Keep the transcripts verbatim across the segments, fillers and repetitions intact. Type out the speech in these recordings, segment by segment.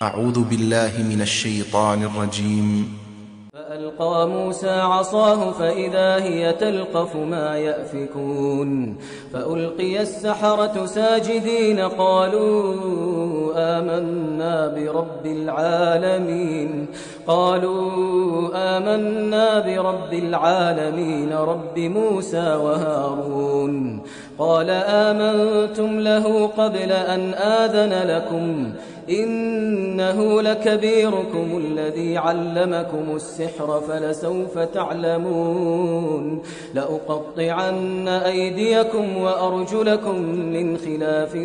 أعوذ بالله من الشيطان الرجيم. فألقى موسى عصاه فإذا هي تلقف ما يأفكون فألقي السحرة ساجدين قالوا آمنا برب العالمين قالوا آمنا برب العالمين رب موسى وهارون قال آمنتم له قبل أن آذن لكم إنه لكبيركم الذي علمكم السحر فلسوف تعلمون لأقطعن أيديكم وأرجلكم من خلاف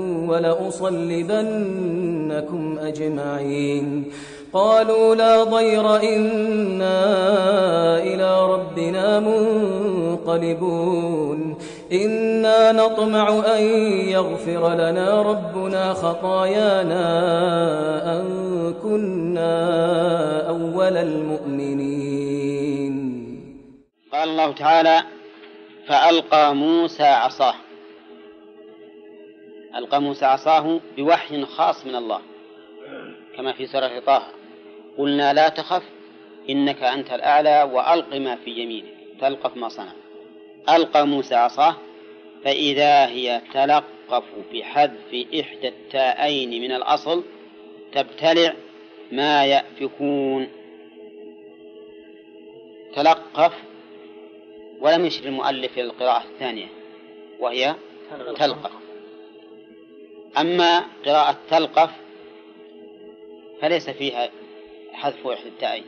ولأصلبنكم أجمعين قالوا لا ضير إنا إلى ربنا منقلبون إنا نطمع أن يغفر لنا ربنا خطايانا أن كنا أول المؤمنين. قال الله تعالى فألقى موسى عصاه. ألقى موسى عصاه بوحي خاص من الله كما في سورة طه قلنا لا تخف إنك أنت الأعلى وألق ما في يمينك تلقف ما صنع. ألقى موسى عصاه فإذا هي تلقف بحذف إحدى التاءين من الأصل تبتلع ما يأفكون. تلقف ولم يشر المؤلف إلى القراءة الثانية وهي تلقف. أما قراءة تلقف فليس فيها حذف إحدى التاءين،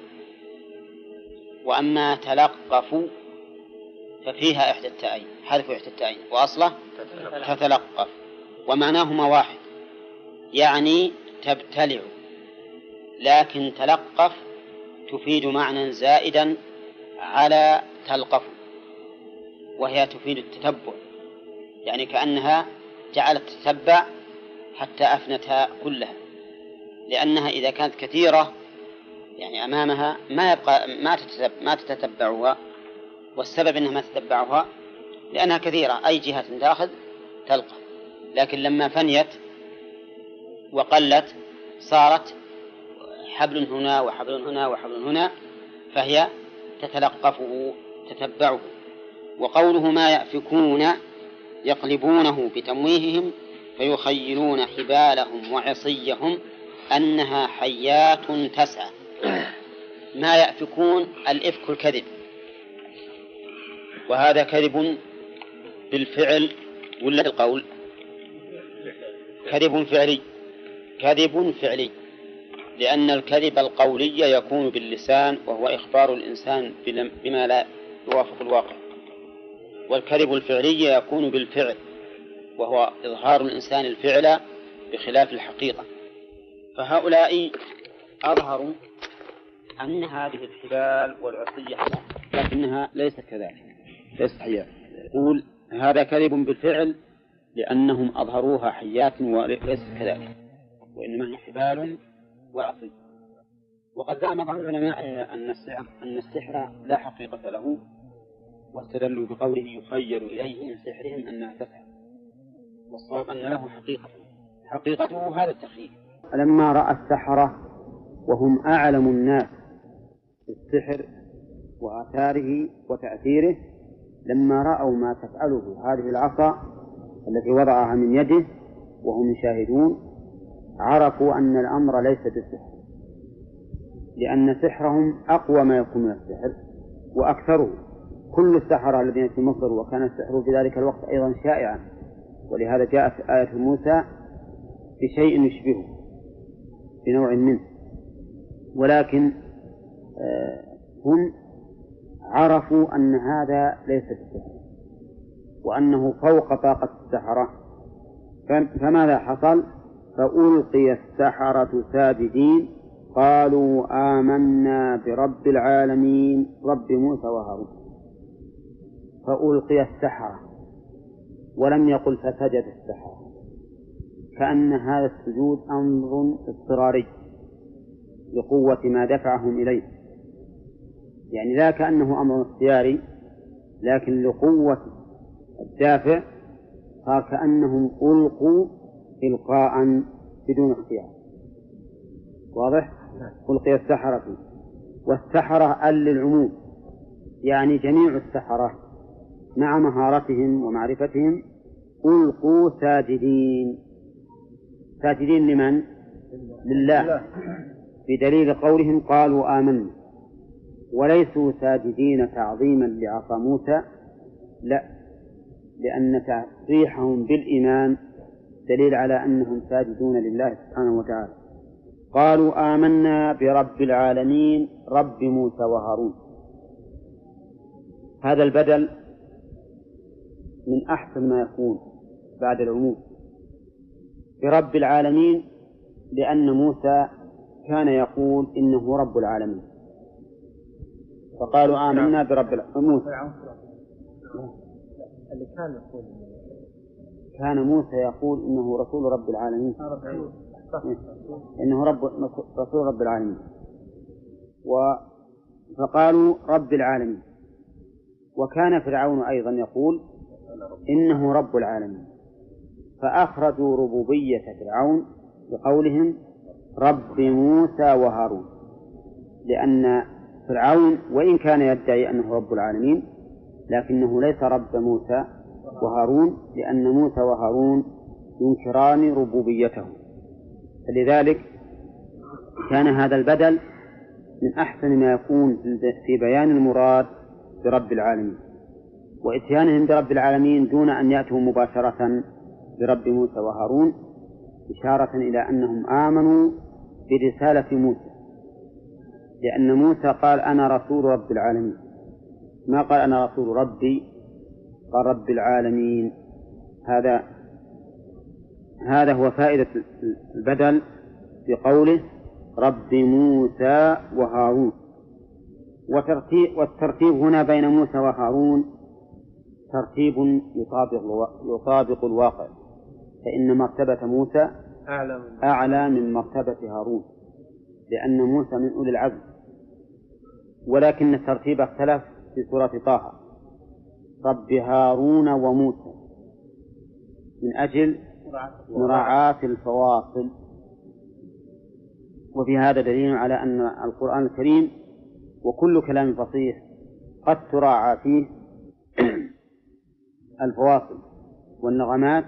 وأما تلقف ففيها إحدى التاءين حذف إحدى التاءين وأصله تتلقف ومعناهما واحد يعني تبتلع، لكن تلقف تفيد معنى زائدا على تلقف وهي تفيد التتبع، يعني كأنها جعلت تتبع حتى أفنتها كلها، لأنها إذا كانت كثيرة يعني أمامها ما يبقى ما تتتبع ما تتبعها، والسبب أنها ما تتبعها لأنها كثيرة أي جهة تأخذ تلقى، لكن لما فنيت وقلت صارت حبل هنا وحبل هنا وحبل هنا فهي تتلقفه تتبعه. وقوله ما يأفكون يقلبونه بتمويههم فيخيلون حبالهم وعصيهم أنها حيات تسعى. ما يأفكون الإفك الكذب، وهذا كذب بالفعل ولا القول؟ كذب فعلي كذب فعلي لأن الكذب القولي يكون باللسان وهو إخبار الإنسان بما لا يوافق الواقع، والكذب الفعلي يكون بالفعل وهو إظهار الإنسان الفعل بخلاف الحقيقة. فهؤلاء أظهروا أن هذه الحبال والعصية لكنها ليست كذلك، ليست حيات. يقول هذا كذب بالفعل لأنهم أظهروها حيات وليست كذلك، وإنما هي حبال وعصي. وقد زعم بعض العلماء أن السحر لا حقيقة له، واستدلوا بقوله يخيل إليه من سحرهم أنها تسحر، والصواب أن له حقيقة حقيقته هذا التخيل. لما رأى السحرة وهم أعلم الناس بالسحر وآثاره وتأثيره، لما رأوا ما تفعله هذه العصا التي وضعها من يده وهم يشاهدون عرفوا أن الأمر ليس بالسحر، لأن سحرهم أقوى ما يكون من السحر وأكثره. كل السحرة الذين في مصر وكان السحر في ذلك الوقت أيضا شائعا، ولهذا جاءت آية موسى بشيء يشبهه بنوع منه، ولكن هم عرفوا أن هذا ليس بالسحر وأنه فوق طاقة السحرة. فماذا حصل؟ فألقي السحرة ساجدين قالوا آمنا برب العالمين رب موسى وهارون. فألقي السحرة ولم يقل فسجد السحرة، كأن هذا السجود أمر اضطراري لقوة ما دفعهم إليه، يعني لا كأنه أمر اختياري، لكن لقوة الدافع صار كأنهم ألقوا إلقاء بدون اختيار. واضح؟ ألقي السحرة والسحرة ال للعموم، يعني جميع السحرة مع مهارتهم ومعرفتهم ألقوا ساجدين. ساجدين لمن؟ لله، بدليل قولهم قالوا آمنا، وليسوا ساجدين تعظيما لعصا موسى، لا، لأن تصريحهم بالإيمان دليل على أنهم ساجدون لله سبحانه وتعالى. قالوا آمنا برب العالمين رب موسى وهارون. هذا البدل من أحسن ما يكون بعد العموم، برب العالمين، لأن موسى كان يقول إنه رب العالمين، فقالوا آمنا برب العالمين. اللي كان يقول كان موسى يقول إنه رسول رب العالمين، إنه رب رسول رب العالمين، فقالوا رب العالمين. وكان فرعون أيضا يقول إنه رب العالمين، فأخرجوا ربوبية فرعون بقولهم رب موسى وهارون، لأن فرعون وإن كان يدعي أنه رب العالمين لكنه ليس رب موسى وهارون، لأن موسى وهارون ينكران ربوبيته، فلذلك كان هذا البدل من أحسن ما يكون في بيان المراد برب العالمين، وإتيانهم برب العالمين دون أن يأتوا مباشرة برب موسى وهارون إشارة إلى أنهم آمنوا برسالة موسى، لأن موسى قال أنا رسول رب العالمين، ما قال أنا رسول ربي، قال رب العالمين. هذا هذا هو فائدة البدل بقوله رب موسى وهارون. وترتيب والترتيب هنا بين موسى وهارون ترتيب يطابق يطابق الواقع، فإن مرتبة موسى أعلى من مرتبة هارون، لأن موسى من أولي العزم، ولكن الترتيب اختلف في سورة طه، رب هارون وموسى، من أجل مراعاة الفواصل. وفي هذا دليل على أن القرآن الكريم وكل كلام فصيح قد تراعى فيه الفواصل والنغمات،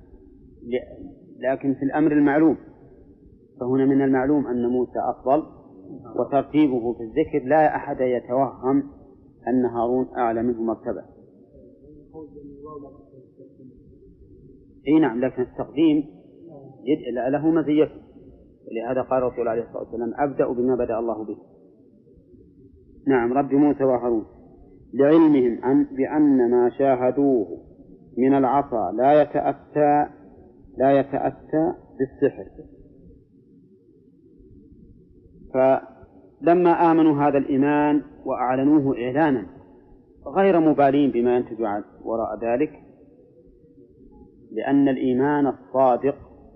لكن في الأمر المعلوم، فهنا من المعلوم أن موسى أفضل، وترتيبه في الذكر لا أحد يتوهم أن هارون أعلى منه مرتبة. أي نعم، لكن التقديم له مزيته، ولهذا قال الرسول عليه الصلاة والسلام أبدأ بما بدأ الله به. نعم، رب موسى وهارون، لعلمهم أن بأن ما شاهدوه من العصا لا يتأتى لا يتأتى بالسحر، فلما آمنوا هذا الإيمان وأعلنوه إعلانا غير مبالين بما ينتج وراء ذلك، لأن الإيمان الصادق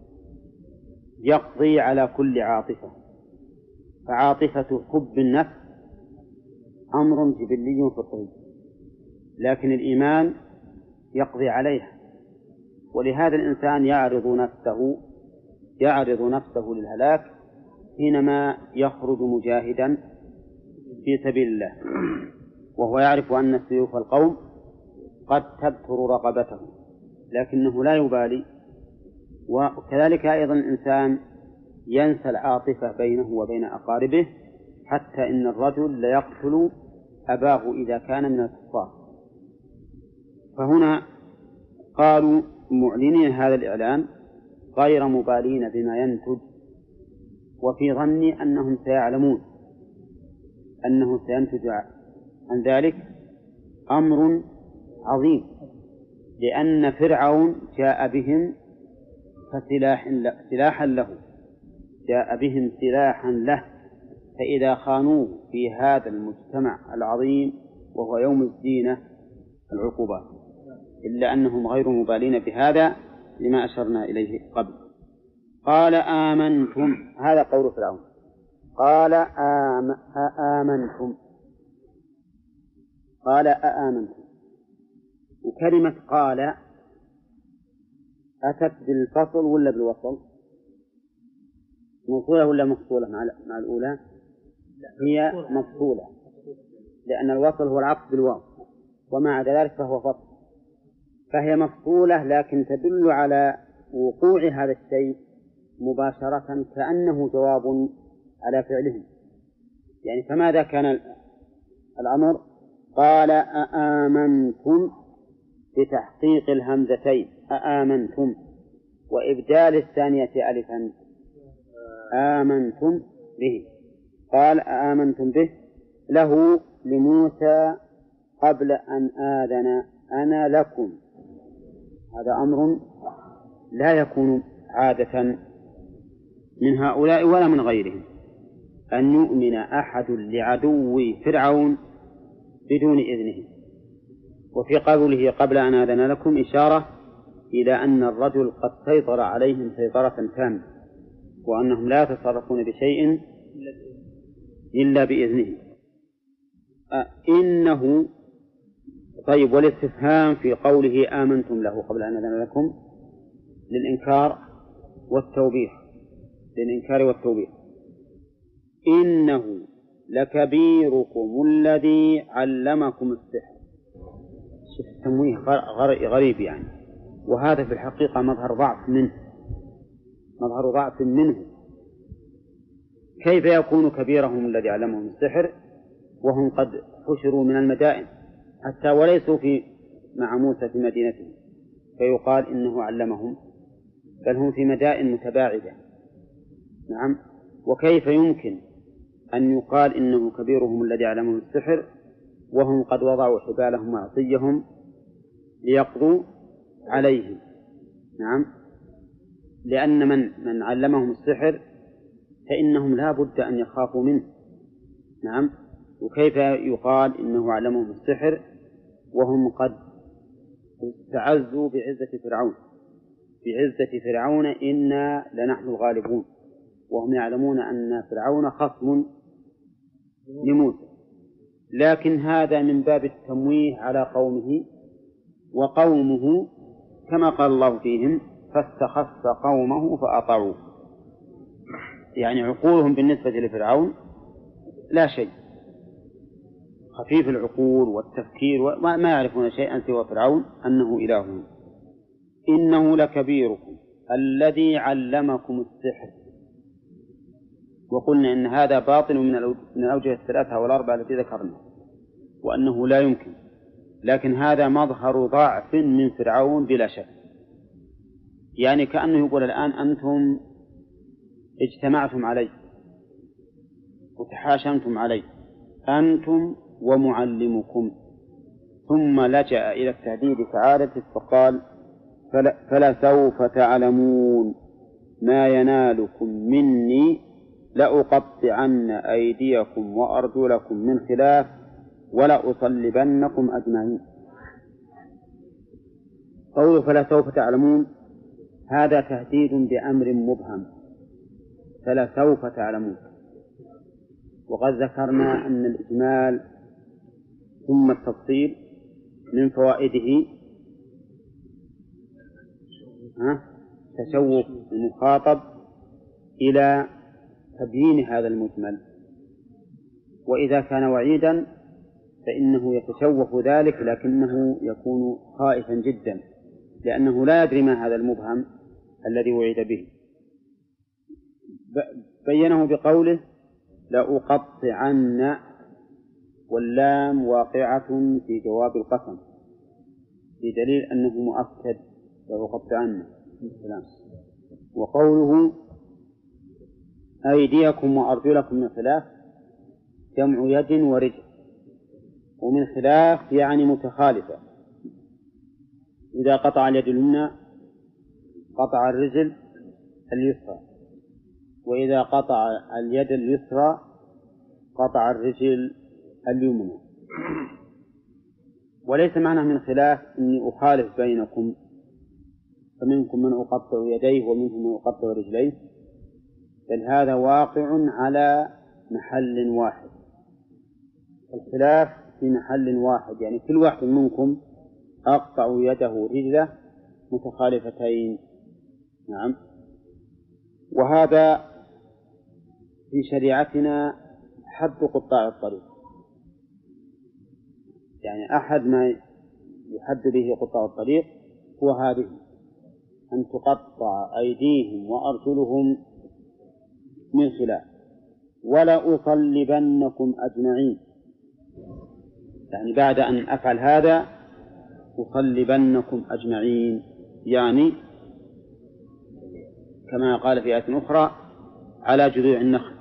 يقضي على كل عاطفة، فعاطفة حب النفس أمر جبلي فطري، لكن الإيمان يقضي عليها، ولهذا الإنسان يعرض نفسه يعرض نفسه للهلاك حينما يخرج مجاهدا في سبيل الله، وهو يعرف أن سيوف القوم قد تبتر رقبته، لكنه لا يبالي. وكذلك أيضا الإنسان ينسى العاطفة بينه وبين أقاربه، حتى إن الرجل ليقتل أباه إذا كان من الكفار. فهنا قالوا معلنين هذا الإعلان غير مبالين بما ينتج، وفي ظني أنهم سيعلمون أنه سينتج عن ذلك أمر عظيم، لأن فرعون جاء بهم فسلاح سلاحا له جاء بهم سلاحا له، فإذا خانوه في هذا المجتمع العظيم وهو يوم الزينة العقوبات، إلا أنهم غير مبالين بهذا لما أشرنا إليه قبل. قال آمنتم، هذا قول فرعون، قال آم آمنتم قال آمنتم. وكلمة قال أتت بالفصل ولا بالوصل؟ موصولة ولا مفصولة مع مع الأولى؟ هي مفصولة، لأن الوصل هو العطف بالواو، وما عدا ذلك فهو فصل، فهي مفصولة لكن تدل على وقوع هذا الشيء مباشرة كأنه جواب على فعلهم. يعني فماذا كان الأمر؟ قال أآمنتم بتحقيق الهمزتين، أآمنتم، وإبدال الثانية ألفا، آمنتم به. قال آمنتم به له لموسى قبل أن آذن أنا لكم. هذا أمر لا يكون عادة من هؤلاء ولا من غيرهم، أن يؤمن أحد لعدو فرعون بدون إذنه. وفي قوله قبل أن آذن لكم إشارة إلى أن الرجل قد سيطر عليهم سيطرة تامة، وأنهم لا يتصرفون بشيء إلا بإذنه. أه إنه طيب، والاستفهام في قوله آمنتم له قبل أن أذن لكم للإنكار والتوبيخ، للإنكار والتوبيخ. إنه لكبيركم الذي علمكم السحر. شوف التمويه غريب يعني، وهذا في الحقيقة مظهر ضعف منه، مظهر ضعف منه. كيف يكون كبيرهم الذي علمهم السحر وهم قد حشروا من المدائن حتى وليسوا في مع موسى في مدينته فيقال إنه علمهم، بل هم في مدائن متباعدة. نعم. وكيف يمكن أن يقال إنه كبيرهم الذي علمهم السحر وهم قد وضعوا حبالهم وعصيهم ليقضوا عليهم؟ نعم، لأن من من علمهم السحر فإنهم لا بد أن يخافوا منه. نعم. وكيف يقال إنه علمهم السحر وهم قد استعزوا بعزة فرعون، بعزة فرعون إنا لنحن الغالبون، وهم يعلمون أن فرعون خصم لموسى. لكن هذا من باب التمويه على قومه، وقومه كما قال الله فيهم فاستخف قومه فأطاعوه، يعني عقولهم بالنسبة لفرعون لا شيء، خفيف العقول والتفكير وما ما يعرفون شيئا سوى فرعون أنه إله. إنه لكبيركم الذي علمكم السحر. وقلنا إن هذا باطل من الأوجه الثلاثة والأربعة التي ذكرنا، وأنه لا يمكن، لكن هذا مظهر ضعف من فرعون بلا شك. يعني كأنه يقول الآن أنتم اجتمعتم علي وتحاشمتم علي أنتم ومعلمكم، ثم لجأ إلى التهديد كعادته فقال فلا, فلا سوف تعلمون ما ينالكم مني لأقطعن أيديكم وأرجلكم من خلاف ولأصلبنكم أجمعين. قوله فلا سوف تعلمون هذا تهديد بأمر مبهم، فلا سوف تعلمون. وقد ذكرنا أن الإجمال ثم التفصيل من فوائده تشوق المخاطب إلى تبيين هذا المجمل، وإذا كان وعيدا فإنه يتشوق ذلك لكنه يكون خائفا جدا لأنه لا يدري ما هذا المبهم الذي وعد به. بينه بقوله لأقطعن، واللام واقعة في جواب القسم في دليل أنه مؤكد لأقطعن. وقوله أيديكم وأرجلكم من خلاف جمع يد ورجل، ومن خلاف يعني متخالفة. إذا قطع اليد اليمنى قطع الرجل اليسرى، وإذا قطع اليد اليسرى قطع الرجل اليمنى. وليس معنى من خلاف أني أخالف بينكم، فمنكم من أقطع يديه ومنكم من أقطع رجليه، بل هذا واقع على محل واحد، الخلاف في محل واحد، يعني كل واحد منكم أقطع يده ورجله متخالفتين. نعم. وهذا في شريعتنا حد قطاع الطريق، يعني أحد ما يحد به قطاع الطريق هو هذه: أن تقطع أيديهم وأرجلهم من خلاف ولا أصلبنكم أجمعين، يعني بعد أن أفعل هذا أصلبنكم أجمعين، يعني كما قال في آية أخرى على جذوع النخل،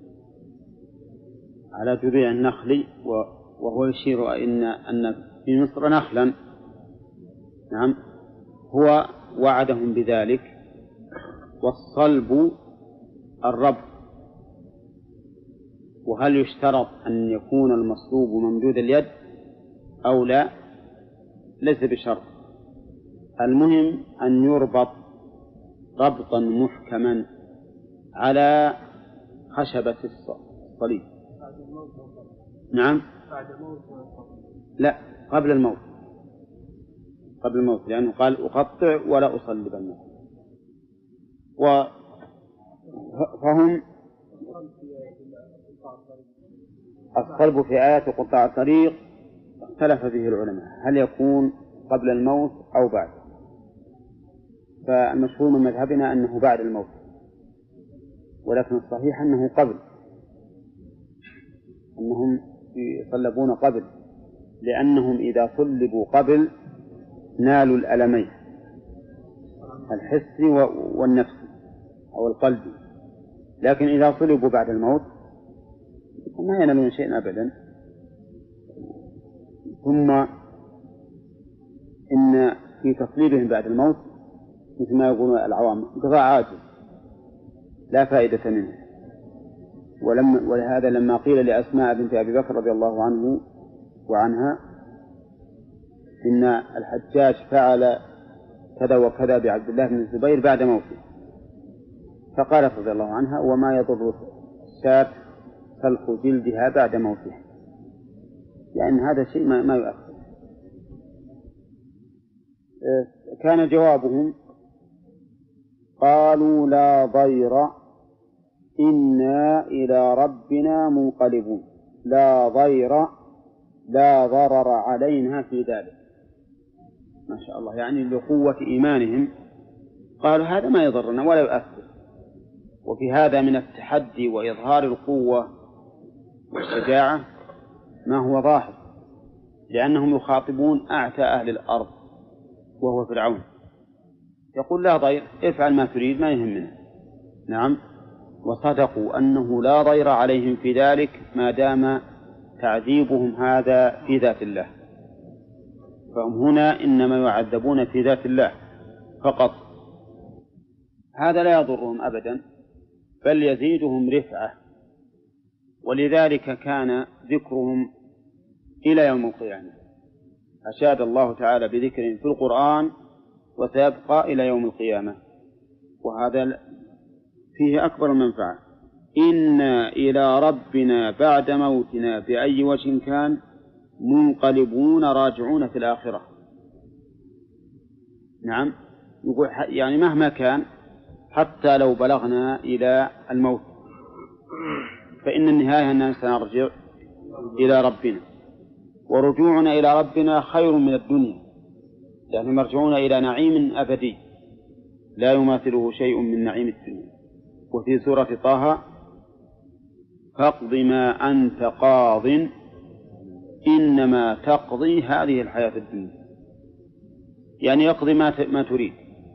على جذوع النخل، وهو يشير إن أن في مصر نخلا. نعم، هو وعدهم بذلك. والصلب الربط، وهل يشترط أن يكون المصلوب ممدود اليد أو لا؟ ليس بشرط، المهم أن يربط ربطا محكما على خشبة الصليب. نعم، لا، قبل الموت، قبل الموت، لأنه قال أقطع ولا أصلبنكم. فهم الصلب في آيات قطاع الطريق اختلف فيه العلماء، هل يكون قبل الموت أو بعد؟ فالمشهور من مذهبنا أنه بعد الموت، ولكن الصحيح أنه قبل، أنهم يصلبون قبل، لأنهم إذا صلبوا قبل نالوا الألمين، الحسي والنفسي أو القلبي، لكن إذا صلبوا بعد الموت ما ينالون شيئا أبدا. ثم إن في تصليبهم بعد الموت مثل ما يقولون العوام قضاء عاجل لا فائدة منه. ولما ولهذا لما قيل لأسماء بنت أبي بكر رضي الله عنه وعنها إن الحجاج فعل كذا وكذا بعبد الله بن الزبير بعد موته، فقالت رضي الله عنها: وما يضر الشاة سلخ جلدها بعد موتها، لأن هذا شيء ما, ما يؤثر. كان جوابهم: قالوا لا ضير إنا إلى ربنا منقلبون. لا ضير، لا ضرر علينا في ذلك. ما شاء الله، يعني لقوة إيمانهم قالوا هذا ما يضرنا ولا يؤثر. وفي هذا من التحدي وإظهار القوة والشجاعة ما هو ظاهر، لأنهم يخاطبون أعتى أهل الأرض وهو فرعون، يقول لا ضير، افعل ما تريد ما يهمنا. نعم، وصدقوا أنه لا ضير عليهم في ذلك ما دام تعذيبهم هذا في ذات الله، فهم هنا إنما يعذبون في ذات الله فقط. هذا لا يضرهم أبدا بل يزيدهم رفعة، ولذلك كان ذكرهم إلى يوم القيامة. أشاد الله تعالى بذكرهم في القرآن وسيبقى إلى يوم القيامة، وهذا فيه أكبر المنفعة. إنا إلى ربنا بعد موتنا بأي وجه كان منقلبون راجعون في الآخرة. نعم، يقول يعني مهما كان حتى لو بلغنا إلى الموت فإن النهاية أننا سنرجع إلى ربنا، ورجوعنا إلى ربنا خير من الدنيا، يعني مرجعون إلى نعيم أبدي لا يماثله شيء من نعيم الدنيا. وفي سورة طه: فاقض ما أنت قاض إنما تقضي هذه الحياة الدنيا، يعني يقضي ما تريد.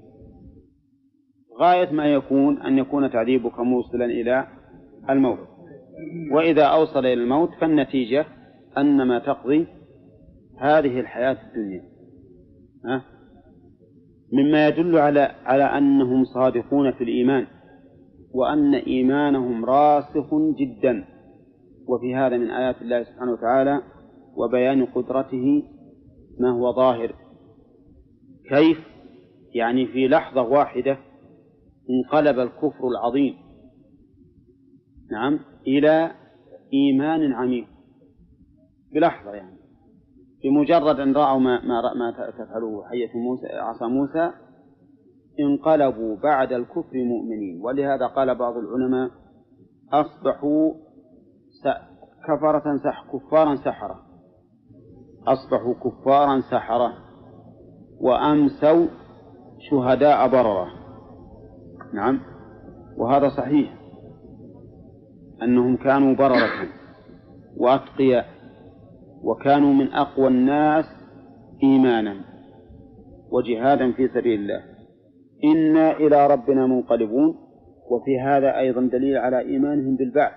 غاية ما يكون أن يكون تعذيبك موصلا إلى الموت، وإذا أوصل إلى الموت فالنتيجة أن ما تقضي هذه الحياة الدنيا. ها؟ مما يدل على على أنهم صادقون في الإيمان، وأن إيمانهم راسخ جدا. وفي هذا من آيات الله سبحانه وتعالى وبيان قدرته ما هو ظاهر. كيف؟ يعني في لحظة واحدة انقلب الكفر العظيم نعم إلى إيمان عميق بلحظة، يعني بمجرد أن رأوا ما, ما, ما تفعله حية موسى عصا موسى انقلبوا بعد الكفر مؤمنين. ولهذا قال بعض العلماء: أصبحوا كفرة سح كفارا سحرة، أصبحوا كفارا سحرة وأمسوا شهداء بررة. نعم، وهذا صحيح أنهم كانوا بررة وأتقياء وكانوا من أقوى الناس إيمانا وجهادا في سبيل الله. إنا إلى ربنا منقلبون، وفي هذا أيضا دليل على إيمانهم بالبعث،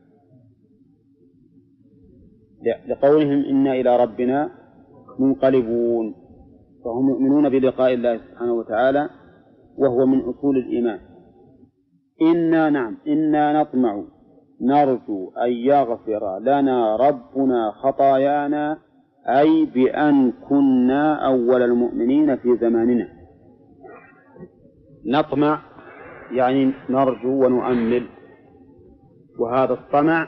لقولهم إنا إلى ربنا منقلبون، فهم يؤمنون بلقاء الله سبحانه وتعالى وهو من أصول الإيمان. إنا نعم إنا نطمع نرجو أن يغفر لنا ربنا خطايانا، أي بأن كنا أول المؤمنين في زماننا. نطمع يعني نرجو ونؤمل، وهذا الطمع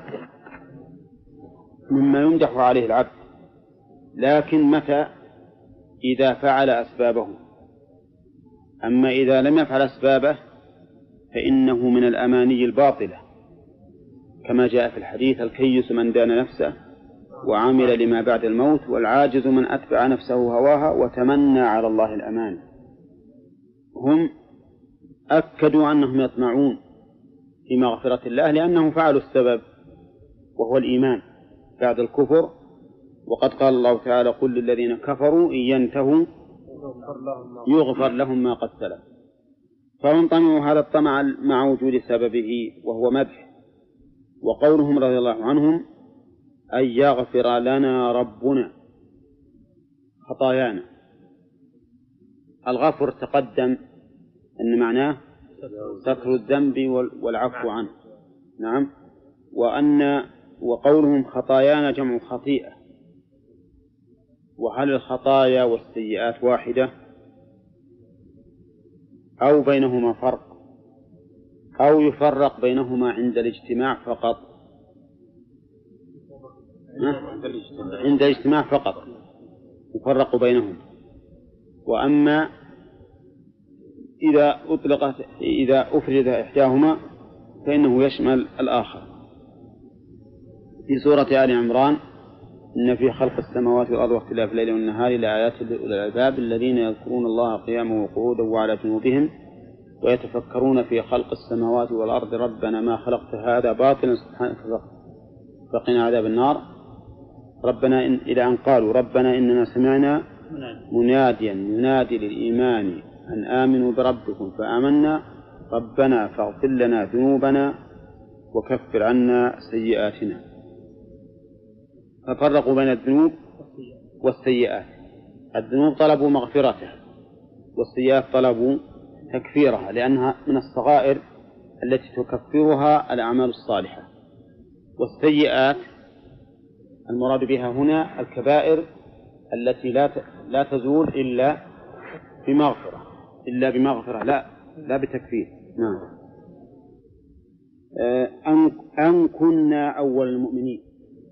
مما يمدح عليه العبد، لكن متى؟ إذا فعل أسبابه. أما إذا لم يفعل أسبابه فإنه من الأماني الباطلة، كما جاء في الحديث: الكيس من دان نفسه وعمل لما بعد الموت، والعاجز من أتبع نفسه هواها وتمنى على الله الأمان. هم أكدوا أنهم يطمعون في مغفرة الله لأنهم فعلوا السبب وهو الإيمان بعد الكفر، وقد قال الله تعالى: قل للذين كفروا إن ينتهوا يغفر لهم ما قد سلف. فهم طمعوا هذا الطمع مع وجود سببه وهو مدح. وقولهم رضي الله عنهم: أن يغفر لنا ربنا خطايانا. الغفر تقدم أن معناه ستر الذنب والعفو عنه. نعم. وأن وقولهم خطايانا جمع خطيئة. وهل الخطايا والسيئات واحدة أو بينهما فرق، أو يفرق بينهما عند الاجتماع فقط؟ عند الاجتماع فقط يفرق بينهم. وأما إذا أطلقت إذا أفرد إحداهما فإنه يشمل الآخر. في سورة آل عمران: إن في خلق السماوات والأرض واختلاف الليل والنهار لآيات لأولي الألباب الذين يذكرون الله قياما وقعودا وعلى جنوبهم ويتفكرون في خلق السماوات والأرض ربنا ما خلقت هذا باطلا سبحانك فقنا عذاب النار. ربنا إن إلى أن قالوا: ربنا إننا سمعنا مناديا ينادي للإيمان أن آمنوا بربكم فآمنا ربنا فاغفر لنا ذنوبنا وكفر عنا سيئاتنا. ففرقوا بين الذنوب والسيئات. الذنوب طلبوا مغفرته، والسيئات طلبوا تكفيرها، لأنها من الصغائر التي تكفرها الأعمال الصالحة. والسيئات المراد بها هنا الكبائر التي لا لا تزول إلا بمغفرة إلا بمغفرة لا لا بتكفير. نعم. أن أن كنا أول المؤمنين،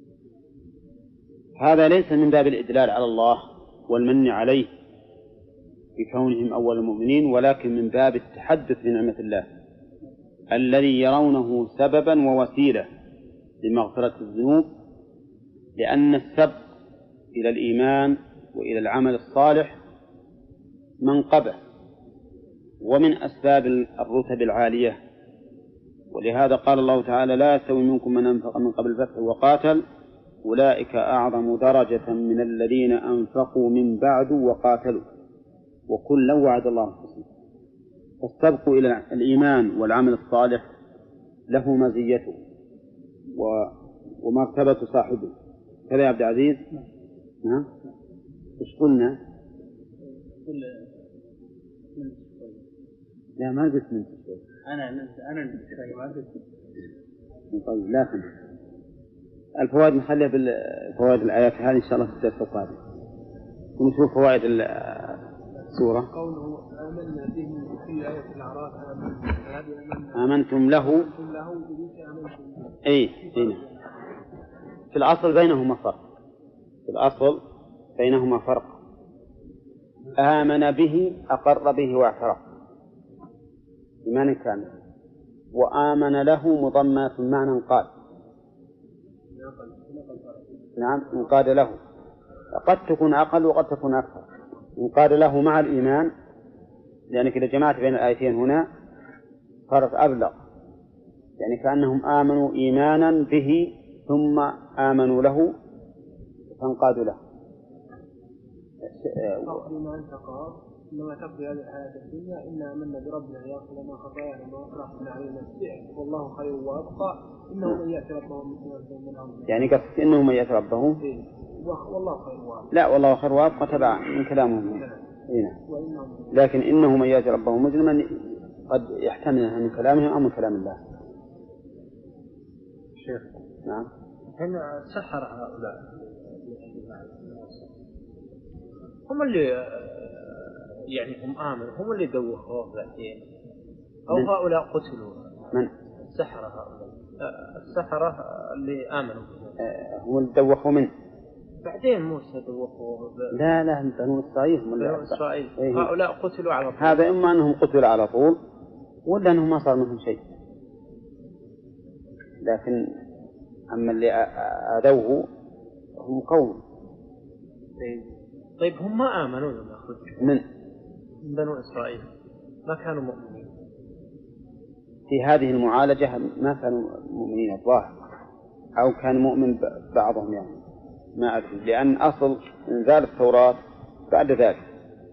هذا ليس من باب الإدلال على الله والمن عليه بكونهم أول المؤمنين، ولكن من باب التحدث بنعمة الله الذي يرونه سببا ووسيلة لمغفرة الذنوب، لأن السبب إلى الإيمان وإلى العمل الصالح منقبة ومن أسباب الرتب العالية. ولهذا قال الله تعالى: لا يستوي منكم من أنفق من قبل الفتح وقاتل أولئك أعظم درجة من الذين أنفقوا من بعد وقاتلوا وكلا وعد الله الحسنى. فالسبق إلى الإيمان والعمل الصالح له مزيته ومرتبة صاحبه. كذا يا عبد العزيز؟ نعم. إيش قلنا؟ لا ما قلت من أنا أنا ما قلت. طيب لا خلي الفوائد نخليها بالفوائد الآيات هذه إن شاء الله في الدرس القادم. ونشوف فوائد السورة. قوله آمنا به في آية الأعراف آمنتم له. أي هنا في الأصل بينهما فرق. في الأصل بينهما فرق. آمن به أقر به واعترف إيمان كامل، وآمن له مضمنة في معنى انقاد. نعم انقاد له، قد تكون أقل وقد تكون أكثر. انقاد له مع الإيمان، لأنك إذا جمعت بين الآيتين هنا صارت أبلغ، يعني كأنهم آمنوا إيمانا به ثم آمنوا له فانقادوا له. بما أنت قال إنما تقضي هذه الحياة الدنيا إنا آمنا بربنا ليغفر لنا خطايانا وما أكرهتنا عليه من السحر والله خير وأبقى إنه من يأتي ربه من أمره. يعني قصدك إنه من يأتي ربه؟ والله خير وأبقى. لا والله خير وأبقى تبع من كلامهم هنا. لكن إنه من يأتي ربه مجرما قد يحتمل من كلامه أو من كلام الله. شيخ نعم. هنا سحر هؤلاء هم اللي يعني هم آمنوا، هم اللي دوخوه بعدين، أو من؟ هؤلاء قتلوا. من؟ السحرة هؤلاء، السحرة اللي آمنوا أه هم اللي دوخوا منه. بعدين موسى دوخوه. لا لا بنو إسرائيل. بنو إسرائيل هؤلاء قتلوا على طول. هذا إما أنهم قتلوا على طول ولا أنهم ما صار منهم شيء. لكن أما اللي أذوه هم قوم. طيب هم ما آمنوا لما خرجوا من من بنو إسرائيل، ما كانوا مؤمنين في هذه المعالجة، ما كانوا مؤمنين الظاهر، أو كان مؤمن بعضهم يعني ما أدري، لأن أصل إنزال التوراة بعد ذلك.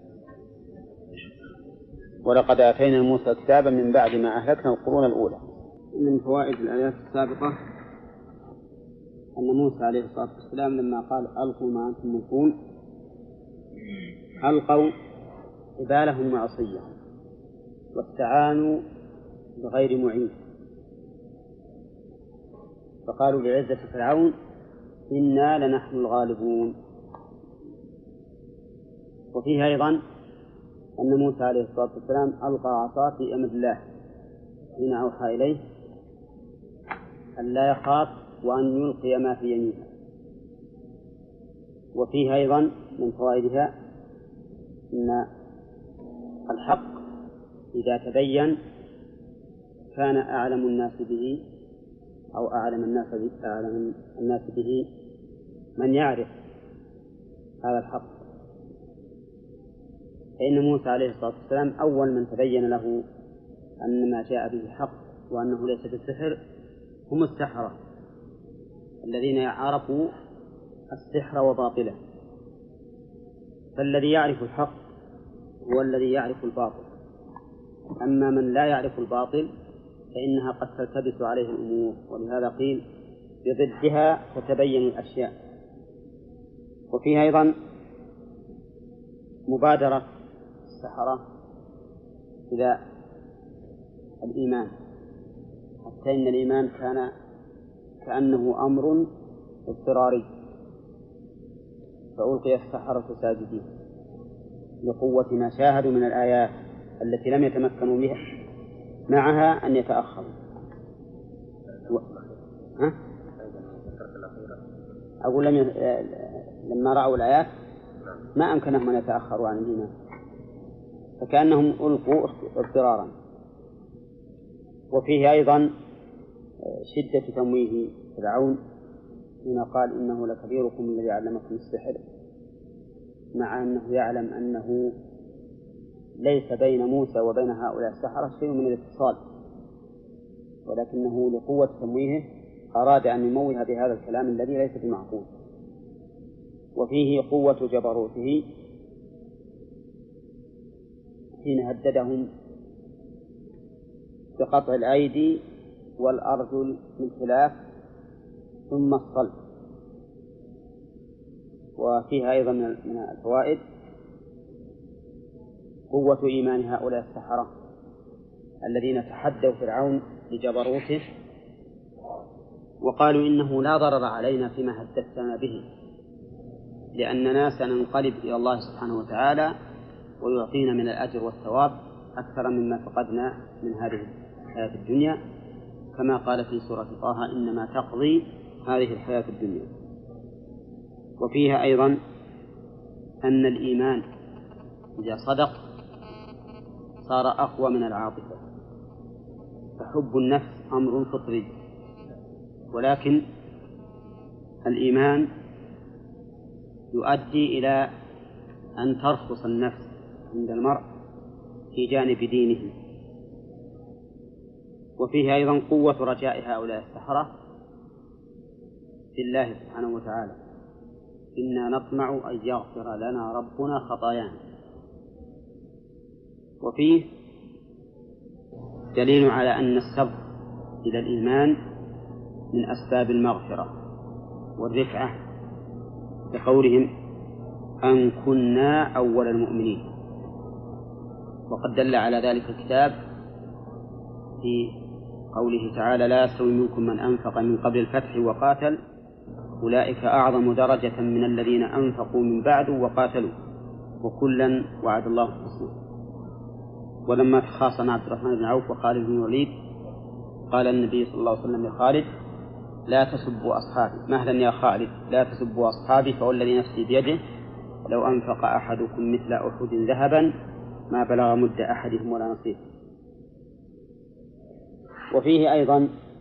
ولقد آتينا موسى كتابا من بعد ما أهلكنا القرون الأولى. من فوائد الآيات السابقة أن موسى عليه الصلاة والسلام لما قال ألقوا ما أنتم ملقون ألقوا حبالهم وعصيهم واستعانوا بغير معين، فقالوا بعزة فرعون إنا لنحن الغالبون. وفيه أيضا أن موسى عليه الصلاة والسلام ألقى عصاه في أمر الله حين أوحى إليه أن لا يخاف وأن يلقي ما في يمينه. وفيه أيضا من فوائدها أن الحق إذا تبين كان أعلم الناس به أو أعلم الناس به, أعلم الناس به من يعرف هذا الحق، فإن موسى عليه الصلاة والسلام أول من تبين له أن ما جاء به حق وأنه ليس بالسحر هم السحرة الذين عرفوا السحر وباطله. فالذي يعرف الحق هو الذي يعرف الباطل، أما من لا يعرف الباطل فإنها قد تلتبس عليه الأمور، ولهذا قيل بضدها تتبين الأشياء. وفيها أيضا مبادرة السحرة إلى الإيمان، حتى إن الإيمان كان كأنه أمر اضطراري، فألقي السحرة ساجدين لقوة ما شاهدوا من الآيات التي لم يتمكنوا بها معها أن يتأخروا. و... ها؟ أقول لم ي... لما رأوا الآيات ما أمكنهم أن يتأخروا عن الإيمان، فكأنهم ألقوا اضطرارا. وفيه أيضا شدة تمويه فرعون حين قال إنه لكبيركم الذي علمكم السحر، مع أنه يعلم أنه ليس بين موسى وبين هؤلاء السحرة شيء من الاتصال، ولكنه لقوة تمويهه أراد أن يموه بهذا الكلام الذي ليس بمعقول. وفيه قوة جبروته حين هددهم بقطع الأيدي والأرجل من خلاف ثم الصلب. وفيها أيضا من الفوائد قوة إيمان هؤلاء السحرة الذين تحدوا فرعون لجبروته وقالوا إنه لا ضرر علينا فيما هددتنا به، لأننا سننقلب إلى الله سبحانه وتعالى ويعطينا من الأجر والثواب أكثر مما فقدنا من هذه الحياة الدنيا، كما قال في سورة طه إنما تقضي هذه الحياة الدنيا. وفيها أيضا أن الإيمان إذا صدق صار أقوى من العاطفة، فحب النفس أمر فطري، ولكن الإيمان يؤدي إلى أن ترخص النفس عند المرء في جانب دينه. وفيه أيضا قوة رجاء هؤلاء السحرة في الله سبحانه وتعالى: إنا نطمع أن يغفر لنا ربنا خطايانا. وفيه دليل على أن السبق إلى الإيمان من أسباب المغفرة والرفعة، بقولهم أن كنا أول المؤمنين. وقد دل على ذلك الكتاب في قوله تعالى: لا يستوي منكم من أنفق من قبل الفتح وقاتل أولئك أعظم درجة من الذين أنفقوا من بعد وقاتلوا وكلا وعد الله الحسنى. ولما تخاصم عبد الرحمن بن عوف وخالد بن الوليد قال النبي صلى الله عليه وسلم لخالد: لا تسبوا أصحابي، مهلا يا خالد، لا تسبوا أصحابي فوالذي نفسي بيده لو أنفق أحدكم مثل أحد ذهبا ما بلغ مد أحدهم ولا نصيفه. وفيه أيضا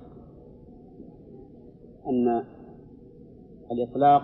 أن الإطلاق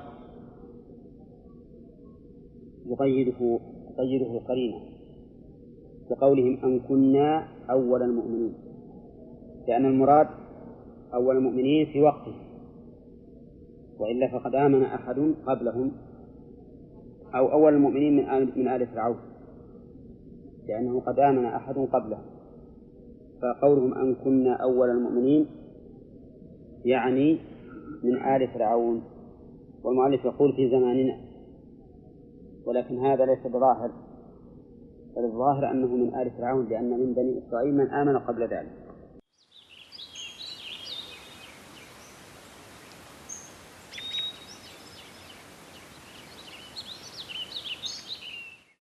يقيده يقيده القرينة بقولهم أن كنا أول المؤمنين، لأن المراد أول المؤمنين في وقته، وإلا فقد آمن أحد قبلهم، أو أول المؤمنين من آل, من آل فرعون، لأنه قد آمن أحد قبلهم. فقولهم أن كنا أول المؤمنين يعني من آل فرعون، والمؤلف يقول في زماننا، ولكن هذا ليس بظاهر، بل الظاهر أنه من آل فرعون، لأن من بني إسرائيل من آمن قبل ذلك.